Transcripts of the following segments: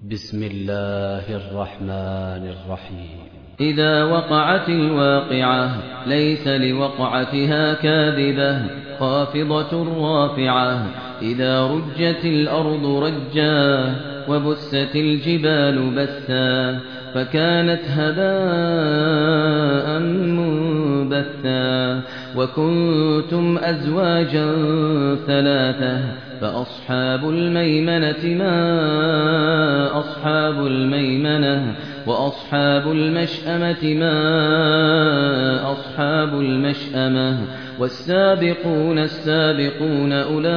بسم الله الرحمن الرحيم. إذا وقعت الواقعة ليس لوقعتها كاذبة خافضة رافعة. إذا رجت الأرض رجا وبست الجبال بثا فكانت هباء منبثا. وكنتم أزواجا ثلاثة فأصحاب الميمنة ما أصحاب الميمنة وأصحاب المشأمة ما أصحاب المشأمة. والسابقون السابقون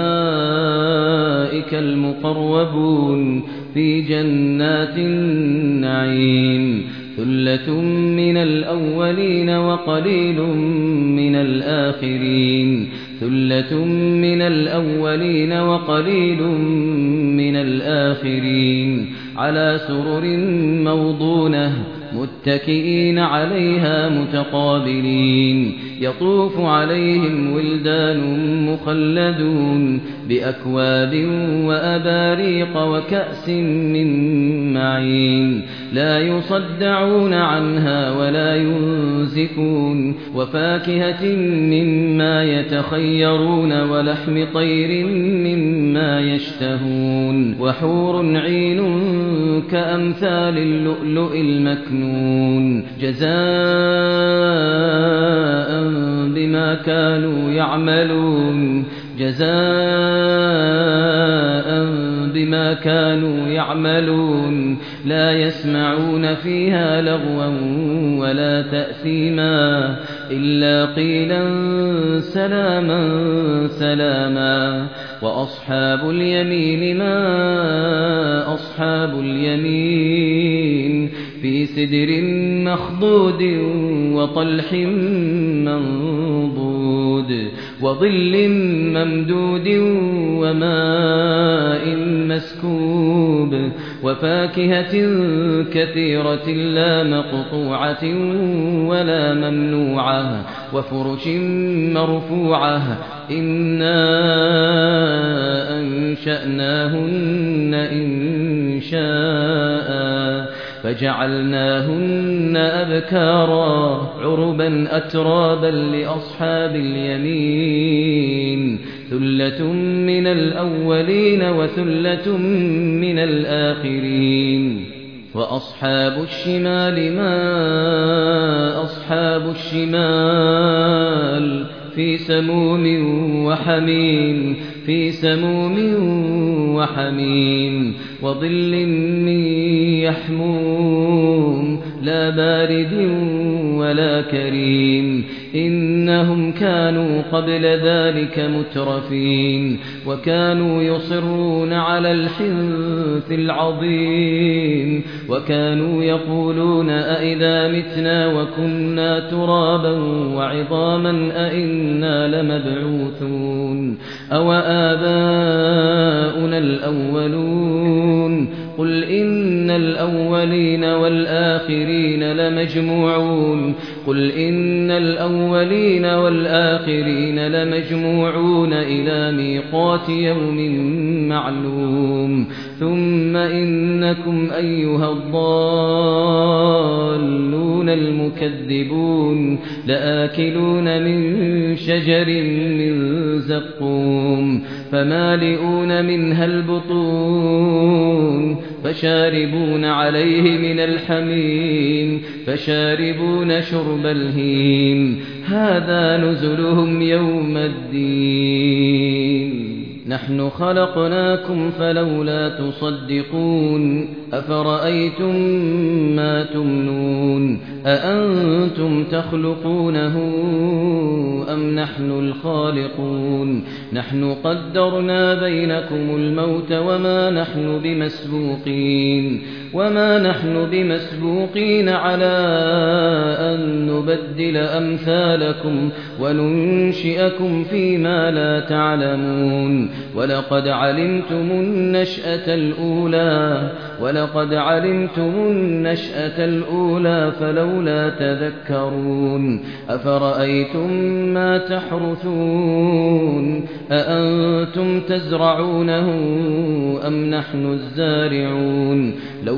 أولئك المقربون في جنات النعيم. ثلة من الأولين وقليل من الآخرين. ثلة من الأولين وقليل من الآخرين. على سرر موضونة متكئين عليها متقابلين. يطوف عليهم ولدان مخلدون بأكواب وأباريق وكأس من معين. لا يصدعون عنها ولا ينزفون. وفاكهة مما يتخيرون ولحم طير مما يشتهون. وحور عين كأمثال اللؤلؤ المكنون جزاء بما كانوا يعملون. جزاء بما كانوا يعملون. لا يسمعون فيها لغوا ولا تأثيما إلا قيلا سلاما سلاما. وأصحاب اليمين ما أصحاب اليمين. في سدر مخضود وطلح منضود وظل ممدود وماء مسكوب. وفاكهة كثيرة لا مقطوعة ولا ممنوعة. وفرش مرفوعة. إنا أنشأناهن إنشاء فجعلناهن أبكارا عربا أترابا لأصحاب اليمين. ثلة من الأولين وثلة من الآخرين. وأصحاب الشمال ما أصحاب الشمال. في سموم وحميم. في سموم وحميم. وظل من يحموم لا بارد ولا كريم. إنهم كانوا قبل ذلك مترفين. وكانوا يصرون على الحنث العظيم. وكانوا يقولون أئذا متنا وكنا ترابا وعظاما أئنا لمبعوثون أو آباؤنا الأولون. قل إن الأولين والآخرين لمجموعون. قل إن الأولين والآخرين لمجموعون إلى ميقات يوم معلوم. ثم إنكم أيها الضالون المكذبون لآكلون من شجر من زقوم فمالئون منها البطون فشاربون عليه من الحميم فشاربون شرب الهيم. هذا نزلهم يوم الدين. نحن خلقناكم فلولا تصدقون. أفرأيتم ما تمنون أأنتم تخلقونه أم نحن الخالقون. نحن قدرنا بينكم الموت وما نحن بمسبوقين وما نحن بمسبوقين على أن نبدل أمثالكم وننشئكم فيما لا تعلمون ولقد علمتم النشأة الأولى فلولا تذكرون أفرأيتم ما تحرثون أأنتم تزرعونه أم نحن الزارعون لو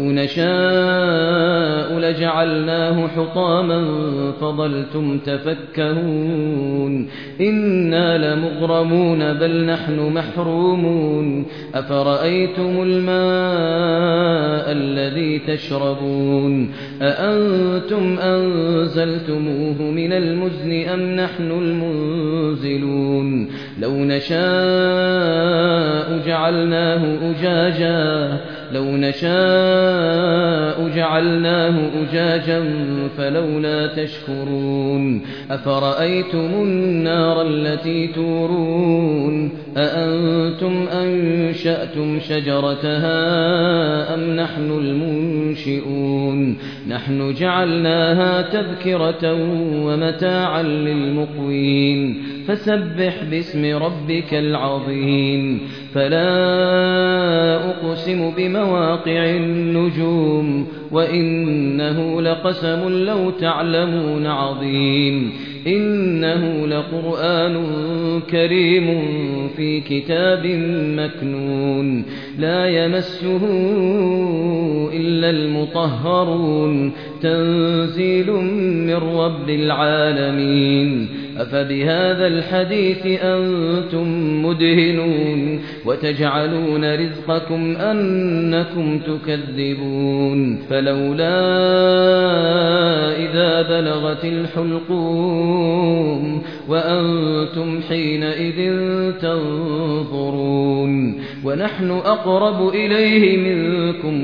نشاء لجعلناه حطاما فظلتم تفكهون إنا لمغرمون بل نحن محرومون أفرأيتم الماء الذي تشربون أأنتم أنزلتموه من المزن أم نحن المنزلون لو نشاء جعلناه أجاجا فلولا تشكرون أفرأيتم النار التي تورون أأنتم أنشأتم شجرتها أم نحن المنشئون نحن جعلناها تذكرة ومتاعا للمقوين فسبح باسم ربك العظيم فلا أقسم بمواقع النجوم وإنه لقسم لو تعلمون عظيم إنه لقرآن كريم في كتاب مكنون لا يمسه إلا المطهرون تنزيل من رب العالمين أفبهذا الحديث أنتم مدهنون وتجعلون رزقكم أنكم تكذبون فلولا إذا بلغت الحلقوم وأنتم حينئذ تنظرون ونحن أقرب إليه منكم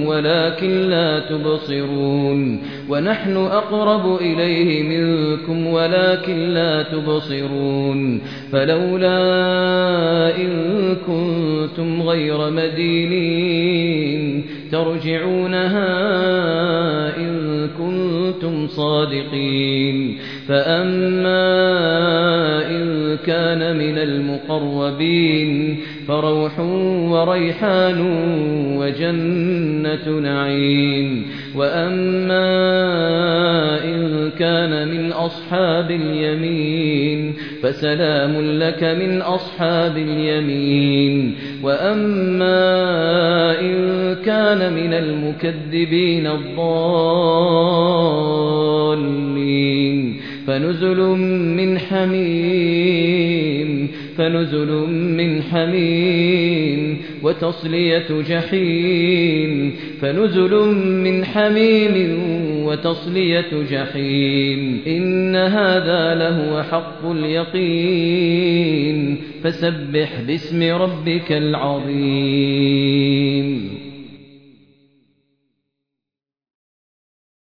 ولكن لا تبصرون فلولا إن كنتم غير مدينين ترجعونها إن كنتم صادقين فأما إن كان من المقربين فروح وريحان وجنة نعيم وأما إن كان من أصحاب اليمين فسلام لك من أصحاب اليمين وأما إن كان من المكذبين الضالين فنزل من حميم وتصلية جحيم إن هذا لهو حق اليقين فسبح باسم ربك العظيم